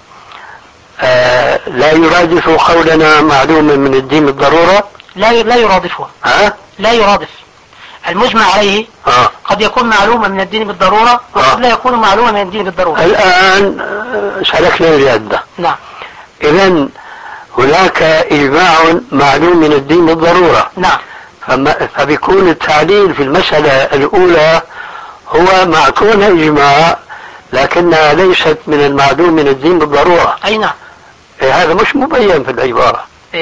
لا يرادف قولنا معلوما من الدين بالضرورة؟ لا يرادفه. لا يرادف. المجمع عليه قد يكون معلوما من الدين بالضرورة وقد لا يكون معلوما من الدين بالضرورة. الآن سلكنا الجادة. نعم. إذن هناك إجماع معلوم من الدين بالضرورة. نعم. فبيكون التعليل في المسألة الأولى هو مع كونها إجماع لكنها ليست من المعلوم من الدين بالضرورة. أي نعم. هذا مش مبين في العبارة.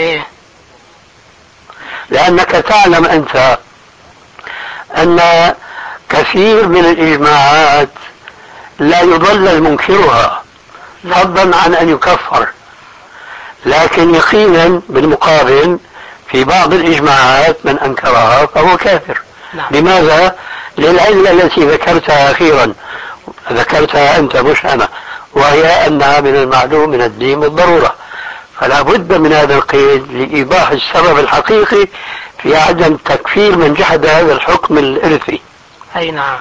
لأنك تعلم أنت أن كثير من الإجماعات لا يضلل منكرها فضلا عن أن يكفر، لكن يقينا بالمقابل في بعض الإجماعات من أنكرها فهو كافر. نعم. لماذا؟ للعلة التي ذكرتها أخيرا، ذكرتها أنت مش أنا، وهي أنها من المعلوم من الدين بالضرورة. فلا بد من هذا القيد لإيضاح السبب الحقيقي في عدم تكفير من جحد هذا الحكم الإرثي. أي نعم.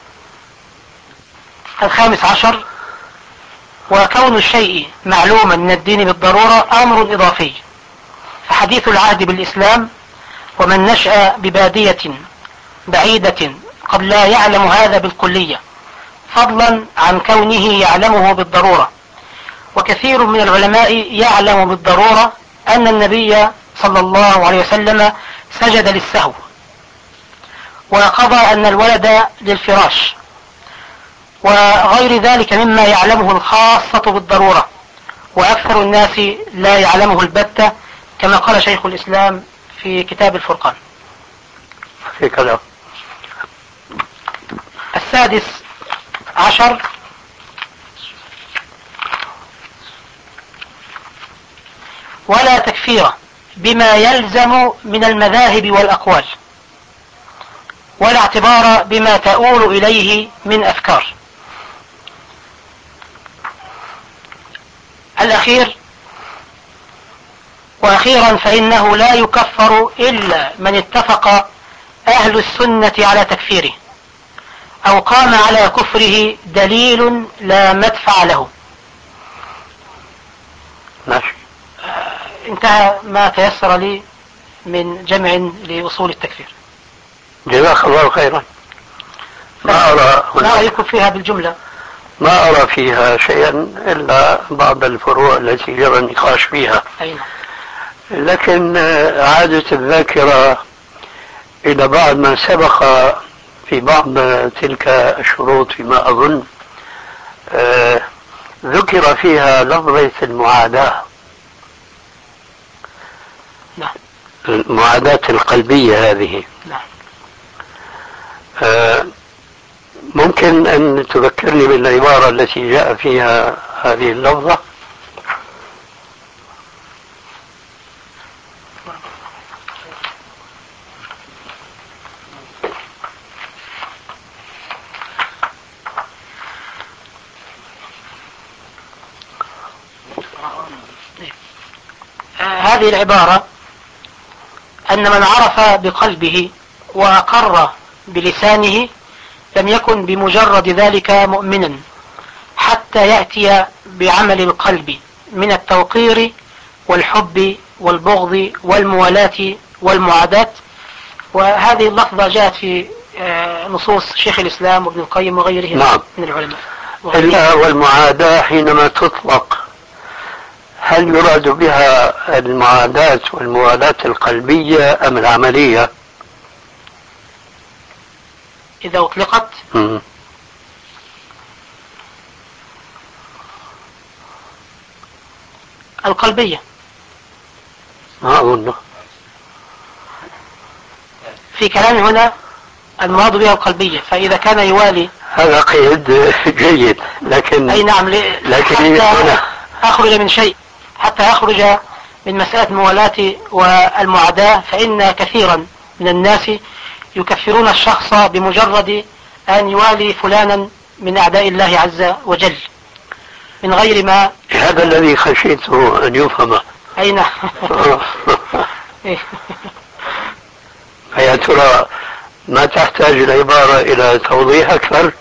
15. وكون الشيء معلوما من الدين بالضرورة أمر إضافي، فحديث العهد بالإسلام ومن نشأ ببادية بعيدة قد لا يعلم هذا بالكلية فضلا عن كونه يعلمه بالضرورة. وكثير من العلماء يعلم بالضرورة أن النبي صلى الله عليه وسلم سجد للسهو وقضى أن الولد للفراش وغير ذلك مما يعلمه الخاصة بالضرورة، وأكثر الناس لا يعلمه البتة كما قال شيخ الإسلام في كتاب الفرقان. في كلام. 16. ولا تكفير بما يلزم من المذاهب والأقوال، ولا اعتبار بما تؤول إليه من أفكار. الأخير وأخيرا فإنه لا يكفر إلا من اتفق أهل السنة على تكفيره أو قام على كفره دليل لا مدفع له. ماشي. انتهى ما تيسر لي من جمع لأصول التكفير. جزاك الله خيرا. ما رأيكم فيها بالجملة؟ ما أرى فيها شيئا إلا بعض الفروع التي جرى النقاش فيها. أين؟ لكن عادة الذاكرة إلى بعض ما سبق في بعض تلك الشروط فيما أظن ذكر فيها لفظة المعاداة. نعم. المعاداة القلبية هذه. نعم. ممكن أن تذكرني بالعبارة التي جاء فيها هذه اللفظة؟ هذه العبارة أن من عرف بقلبه وأقر بلسانه لم يكن بمجرد ذلك مؤمنا حتى يأتي بعمل القلب من التوقير والحب والبغض والموالاة والمعاداة. وهذه اللفظة جاءت في نصوص شيخ الإسلام وابن القيم وغيره نعم. من العلماء. إلا والمعاداة حينما تطلق هل يراد بها المعاداة والموالاة القلبية أم العملية؟ إذا أطلقت القلبية ما أظن في كلام هنا المراد بها القلبية، فإذا كان يوالي هذا قيد جيد، لكن أي نعم، لكن حتى أخرج من شيء، حتى أخرج من مسألة الموالاة والمعاداة، فإن كثيرا من الناس يكفرون الشخص بمجرد أن يوالي فلانا من أعداء الله عز وجل من غير ما. هذا الذي خشيته أن يفهم. أي نعم. يا ترى ما تحتاج العبارة إلى توضيح أكثر؟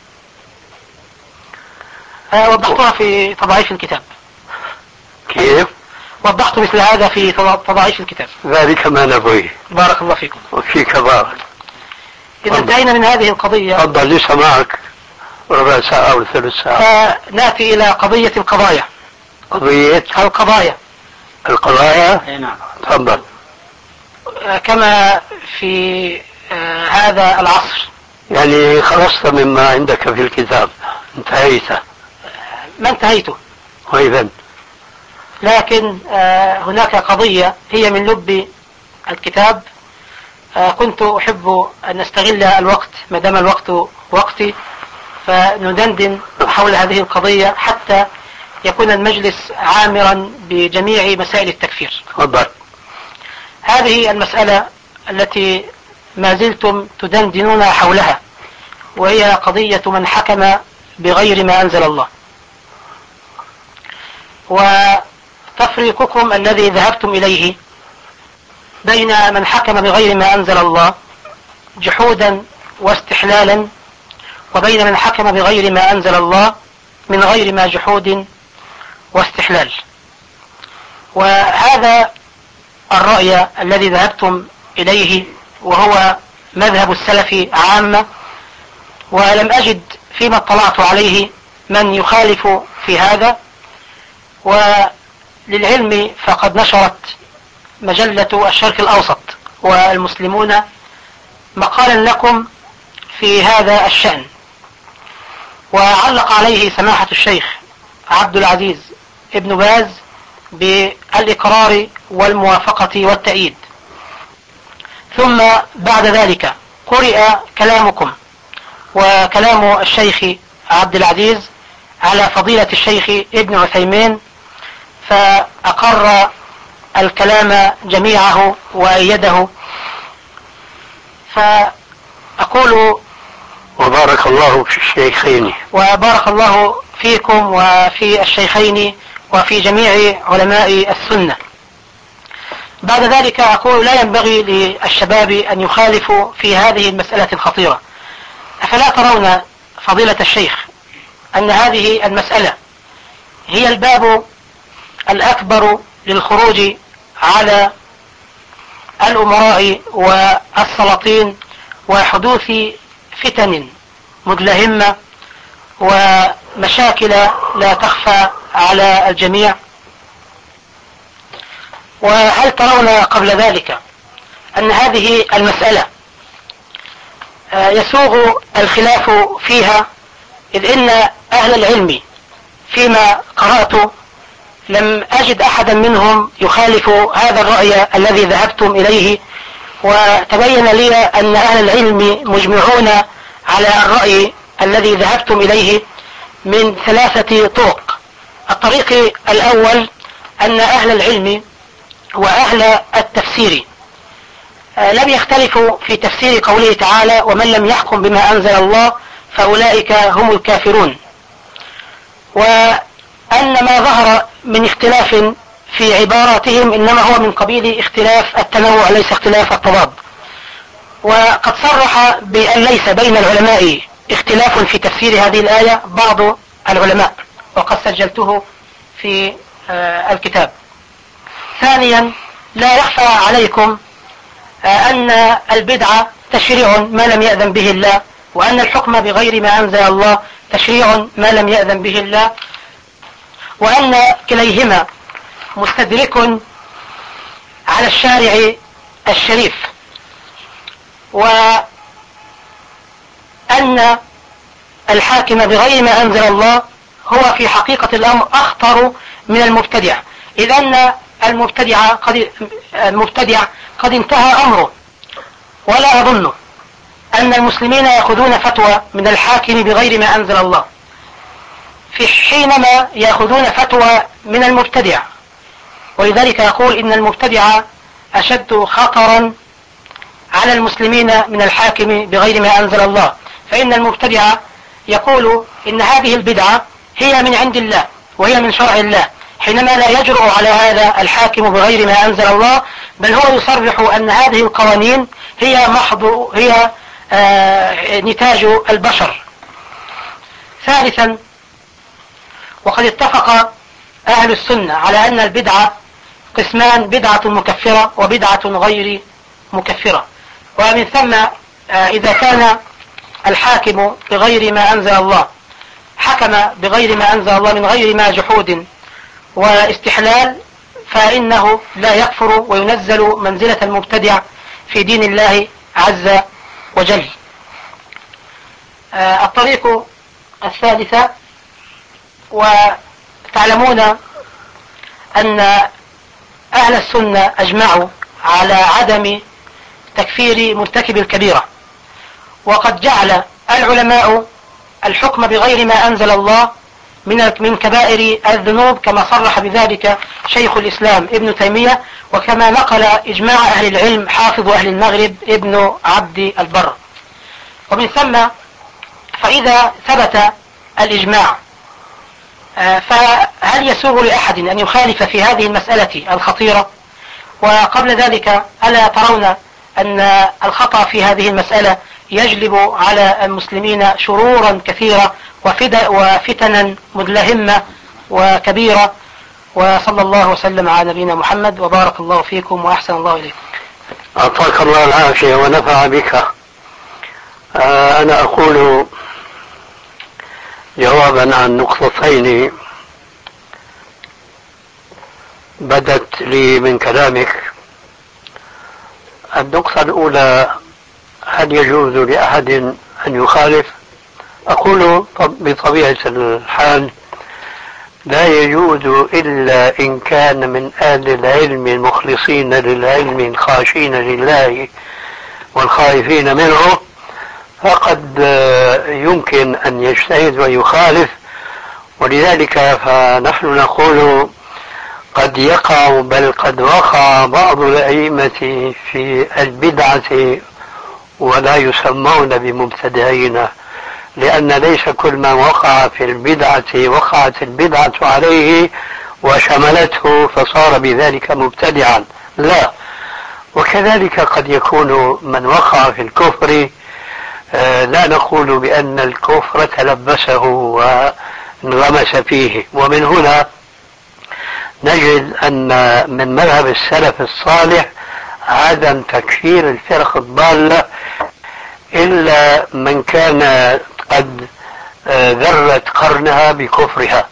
وضحتها في تضعيف الكتاب. كيف؟ وضحت مثل هذا في تضعيف الكتاب. ذلك ما نبغيه. بارك الله فيكم. وفيك بارك. إذا انتهينا من هذه القضية. تفضل، لسه معك ربع ساعة أو ثلث ساعة. نأتي إلى قضية القضايا. قضية القضايا. نعم. تفضل. كما في هذا العصر. يعني خلصت مما عندك في الكتاب، انتهيت؟ ما انتهيته. وإذن لكن هناك قضية هي من لب الكتاب، كنت أحب أن نستغل الوقت ما دام الوقت وقتي، فندندن حول هذه القضية حتى يكون المجلس عامرا بجميع مسائل التكفير. تفضل. هذه المسألة التي ما زلتم تدندنون حولها، وهي قضية من حكم بغير ما أنزل الله، وتفريقكم الذي ذهبتم إليه بين من حكم بغير ما أنزل الله جحودا واستحلالا، وبين من حكم بغير ما أنزل الله من غير ما جحود واستحلال. وهذا الرأي الذي ذهبتم إليه وهو مذهب السلف عامة، ولم أجد فيما اطلعت عليه من يخالف في هذا. وللعلم فقد نشرت مجلة الشرق الأوسط والمسلمون مقالا لكم في هذا الشأن، وعلق عليه سماحة الشيخ عبد العزيز ابن باز بالإقرار والموافقة والتأييد. ثم بعد ذلك قرئ كلامكم وكلام الشيخ عبد العزيز على فضيلة الشيخ ابن عثيمين، فأقر الكلام جميعه وأيده. فأقول وبارك الله في الشيخين. وبارك الله فيكم وفي الشيخين وفي جميع علماء السنة. بعد ذلك أقول لا ينبغي للشباب أن يخالفوا في هذه المسألة الخطيرة. أفلا ترون فضيلة الشيخ أن هذه المسألة هي الباب الأكبر للخروج على الأمراء والسلاطين وحدوث فتن مدلهمة ومشاكل لا تخفى على الجميع؟ وهل ترون قبل ذلك أن هذه المسألة يسوغ الخلاف فيها، إذ إن أهل العلم فيما قرأت لم أجد أحدا منهم يخالف هذا الرأي الذي ذهبتم إليه، وتبين لي أن أهل العلم مجمعون على الرأي الذي ذهبتم إليه من 3 طرق. الطريق الأول أن أهل العلم وأهل التفسير لم يختلفوا في تفسير قوله تعالى: ومن لم يحكم بما أنزل الله فأولئك هم الكافرون، وأن ما ظهر من اختلاف في عباراتهم إنما هو من قبيل اختلاف التنوع ليس اختلاف التضاد. وقد صرح بأن ليس بين العلماء اختلاف في تفسير هذه الآية بعض العلماء، وقد سجلته في الكتاب. ثانيا، لا يخفى عليكم أن البدعة تشريع ما لم يأذن به الله، وأن الحكم بغير ما أنزل الله تشريع ما لم يأذن به الله، وأن كليهما مستدرك على الشارع الشريف، وأن الحاكم بغير ما أنزل الله هو في حقيقة الأمر أخطر من المبتدع، إذ أن المبتدع قد انتهى أمره، ولا أظن أن المسلمين يأخذون فتوى من الحاكم بغير ما أنزل الله في حينما يأخذون فتوى من المبتدع. ولذلك يقول إن المبتدع أشد خطرا على المسلمين من الحاكم بغير ما أنزل الله، فإن المبتدع يقول إن هذه البدعة هي من عند الله وهي من شرع الله، حينما لا يجرؤ على هذا الحاكم بغير ما أنزل الله، بل هو يصرح أن هذه القوانين هي نتاج البشر. ثالثا، وقد اتفق أهل السنة على أن البدعة قسمان: بدعة مكفرة وبدعة غير مكفرة. ومن ثم إذا كان الحاكم بغير ما أنزل الله حكم بغير ما أنزل الله من غير ما جحود واستحلال، فإنه لا يكفر وينزل منزلة المبتدع في دين الله عز وجل. الطريق الثالثة، وتعلمون أن أهل السنة أجمعوا على عدم تكفير مرتكب الكبيرة، وقد جعل العلماء الحكم بغير ما أنزل الله من كبائر الذنوب، كما صرح بذلك شيخ الإسلام ابن تيمية، وكما نقل إجماع أهل العلم حافظ أهل المغرب ابن عبد البر. ومن ثم فإذا ثبت الإجماع فهل يسوغ لأحد أن يخالف في هذه المسألة الخطيرة؟ وقبل ذلك ألا ترون أن الخطأ في هذه المسألة يجلب على المسلمين شرورا كثيرة وفتنا مدلهمة وكبيرة؟ وصلى الله وسلم على نبينا محمد، وبارك الله فيكم وأحسن الله إليكم. أعطاك الله العافية ونفع بك. أنا أقول جوابا عن نقطتين بدت لي من كلامك. النقطة الأولى: هل يجوز لأحد أن يخالف؟ أقول بطبيعة الحال لا يجوز إلا إن كان من أهل العلم المخلصين للعلم الخاشين لله والخائفين منه، فقد يمكن أن يجتهد ويخالف. ولذلك فنحن نقول قد يقع، بل قد وقع بعض الأئمة في البدعة ولا يسمون بمبتدعين، لأن ليس كل من وقع في البدعة وقعت البدعة عليه وشملته فصار بذلك مبتدعا، لا. وكذلك قد يكون من وقع في الكفر لا نقول بأن الكفر تلبسه وانغمس فيه. ومن هنا نجد أن من مذهب السلف الصالح عدم تكفير الفرق الضالة إلا من كان قد ذرت قرنها بكفرها.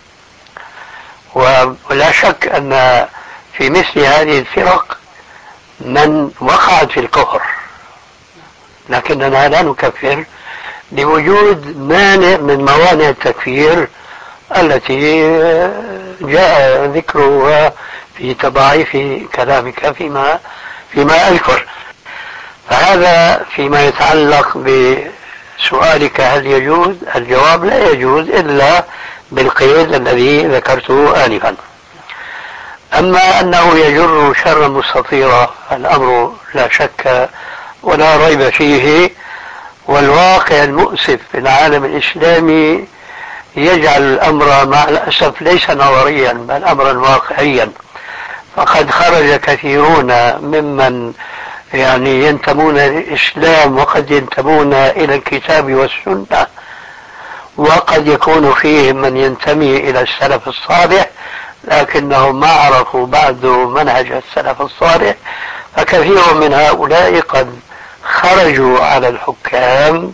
ولا شك أن في مثل هذه الفرق من وقعت في الكفر لكننا لا نكفر لوجود مانع من موانع التكفير التي جاء ذكرها في تضاعيف كلامك فيما أذكر. فهذا فيما يتعلق بسؤالك هل يجوز، الجواب لا يجوز إلا بالقيد الذي ذكرته آنفا. أما أنه يجر شرا مستطيرا الأمر لا شك ولا ريب فيه، والواقع المؤسف في العالم الإسلامي يجعل الأمر مع الأسف ليس نظريا بل أمرا واقعيا. فقد خرج كثيرون ممن ينتمون للإسلام وقد ينتمون إلى الكتاب والسنة، وقد يكون فيهم من ينتمي إلى السلف الصالح لكنهم ما عرفوا بعد منهج السلف الصالح. فكثير من هؤلاء قد خرجوا على الحكام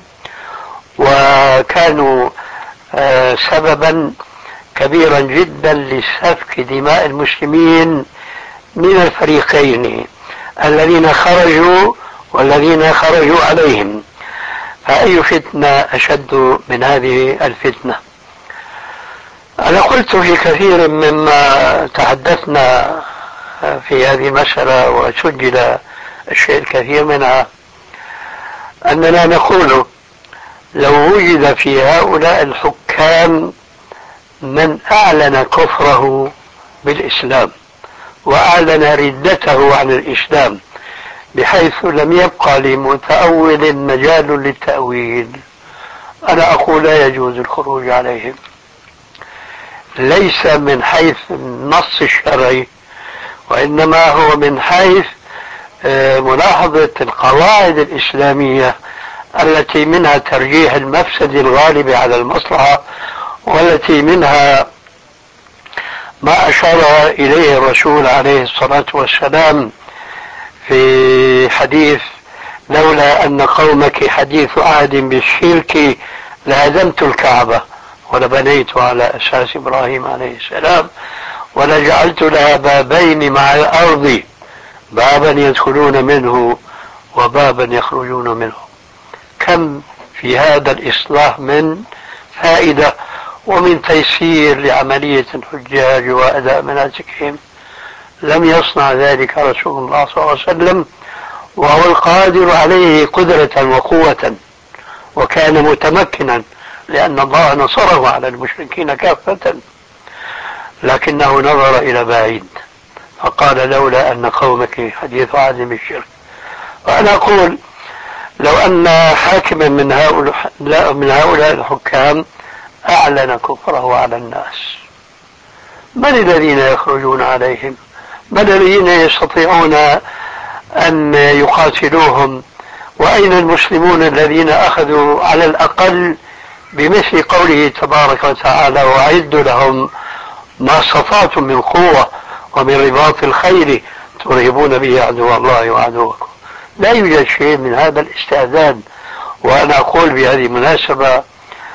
وكانوا سببا كبيرا جدا لسفك دماء المسلمين من الفريقين الذين خرجوا والذين خرجوا عليهم. فأي فتنة أشد من هذه الفتنة؟ أنا قلت في كثير مما تحدثنا في هذه المسألة وسجل الشيء الكثير منها أننا نقول لو وجد في هؤلاء الحكام من أعلن كفره بالإسلام وأعلن ردته عن الإسلام بحيث لم يبقى لمتأول مجال للتأويل، أنا أقول لا يجوز الخروج عليهم، ليس من حيث النص الشرعي وإنما هو من حيث ملاحظة القواعد الإسلامية التي منها ترجيح المفسد الغالب على المصلحة، والتي منها ما أشار إليه الرسول عليه الصلاة والسلام في حديث لولا أن قومك حديث عهد بالشرك لهدمت الكعبة ولبنيت على أساس إبراهيم عليه السلام ولجعلت لها بابين مع الأرض، بابا يدخلون منه وبابا يخرجون منه. كم في هذا الإصلاح من فائدة ومن تيسير لعملية الحجاج وأداء مناسكهم. لم يصنع ذلك رسول الله صلى الله عليه وسلم وهو القادر عليه قدرة وقوة، وكان متمكنا لأن الله نصره على المشركين كافة، لكنه نظر إلى بعيد فقال لولا أن قومك حديث عهد بالشرك. وأنا أقول لو أن حاكما من هؤلاء الحكام أعلن كفره على الناس، من الذين يخرجون عليهم؟ من الذين يستطيعون أن يقاتلوهم؟ وأين المسلمون الذين أخذوا على الأقل بمثل قوله تبارك وتعالى وأعدوا لهم ما استطعتم من قوة ومن رباط الخيل ترهبون به عدو الله وعدوكم؟ لا يوجد شيء من هذا الاستعداد. وأنا أقول بهذه المناسبة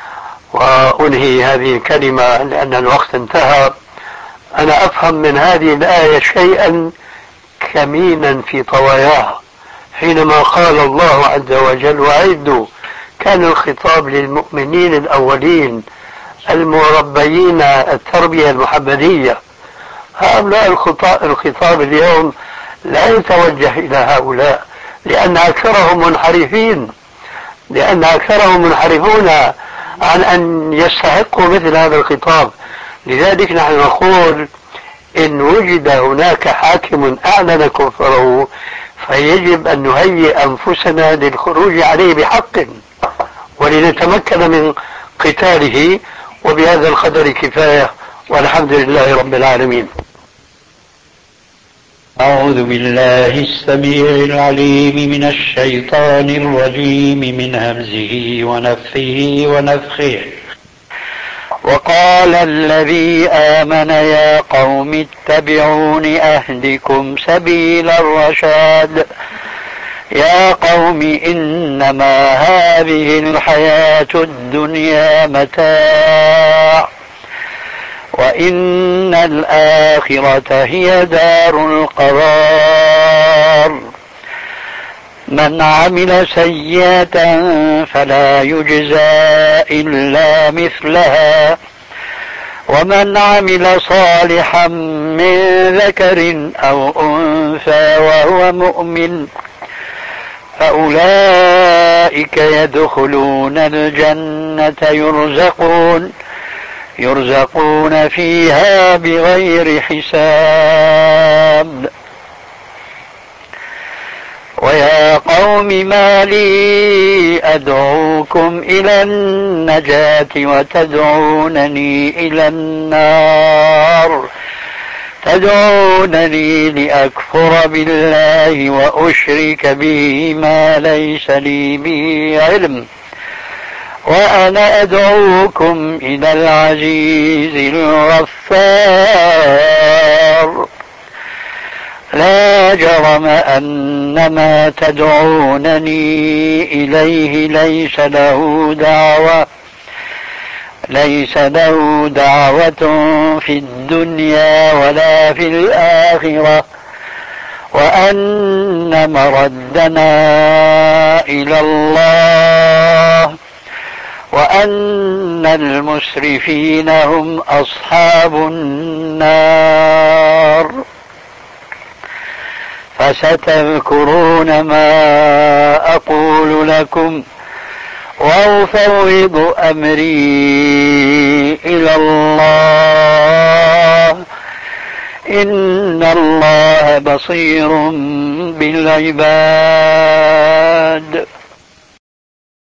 وأنهي هذه الكلمة لأن الوقت انتهى، أنا أفهم من هذه الآية شيئا كمينا في طواياها حينما قال الله عز وجل وأعدوا، كان الخطاب للمؤمنين الأولين المربيين التربية المحمدية. هؤلاء الخطاب اليوم لا يتوجه إلى هؤلاء لأن أكثرهم منحرفون عن أن يستحقوا مثل هذا الخطاب. لذلك نحن نقول إن وجد هناك حاكم أعلن كفره فيجب أن نهيئ أنفسنا للخروج عليه بحق ولنتمكن من قتاله. وبهذا القدر كفاية والحمد لله رب العالمين. أعوذ بالله السميع العليم من الشيطان الرجيم من همزه ونفخه ونفخه. وقال الذي آمن يا قوم اتبعون أهدكم سبيل الرشاد يا قوم إنما هذه الحياة الدنيا متاع وإن الآخرة هي دار القرار من عمل سيئة فلا يجزى إلا مثلها ومن عمل صالحا من ذكر أو أنثى وهو مؤمن فأولئك يدخلون الجنة يرزقون فيها بغير حساب. ويا قوم ما لي أدعوكم إلى النجاة وتدعونني إلى النار تدعونني لأكفر بالله وأشرك به ما ليس لي به علم وأنا أدعوكم إلى العزيز الغفار. لا جرم أن ما تدعونني إليه ليس له دعوة في الدنيا ولا في الآخرة وأن مردنا إلى الله وأن المسرفين هم أصحاب النار. فستذكرون ما أقول لكم وأفوض أمري إلى الله إن الله بصير بالعباد.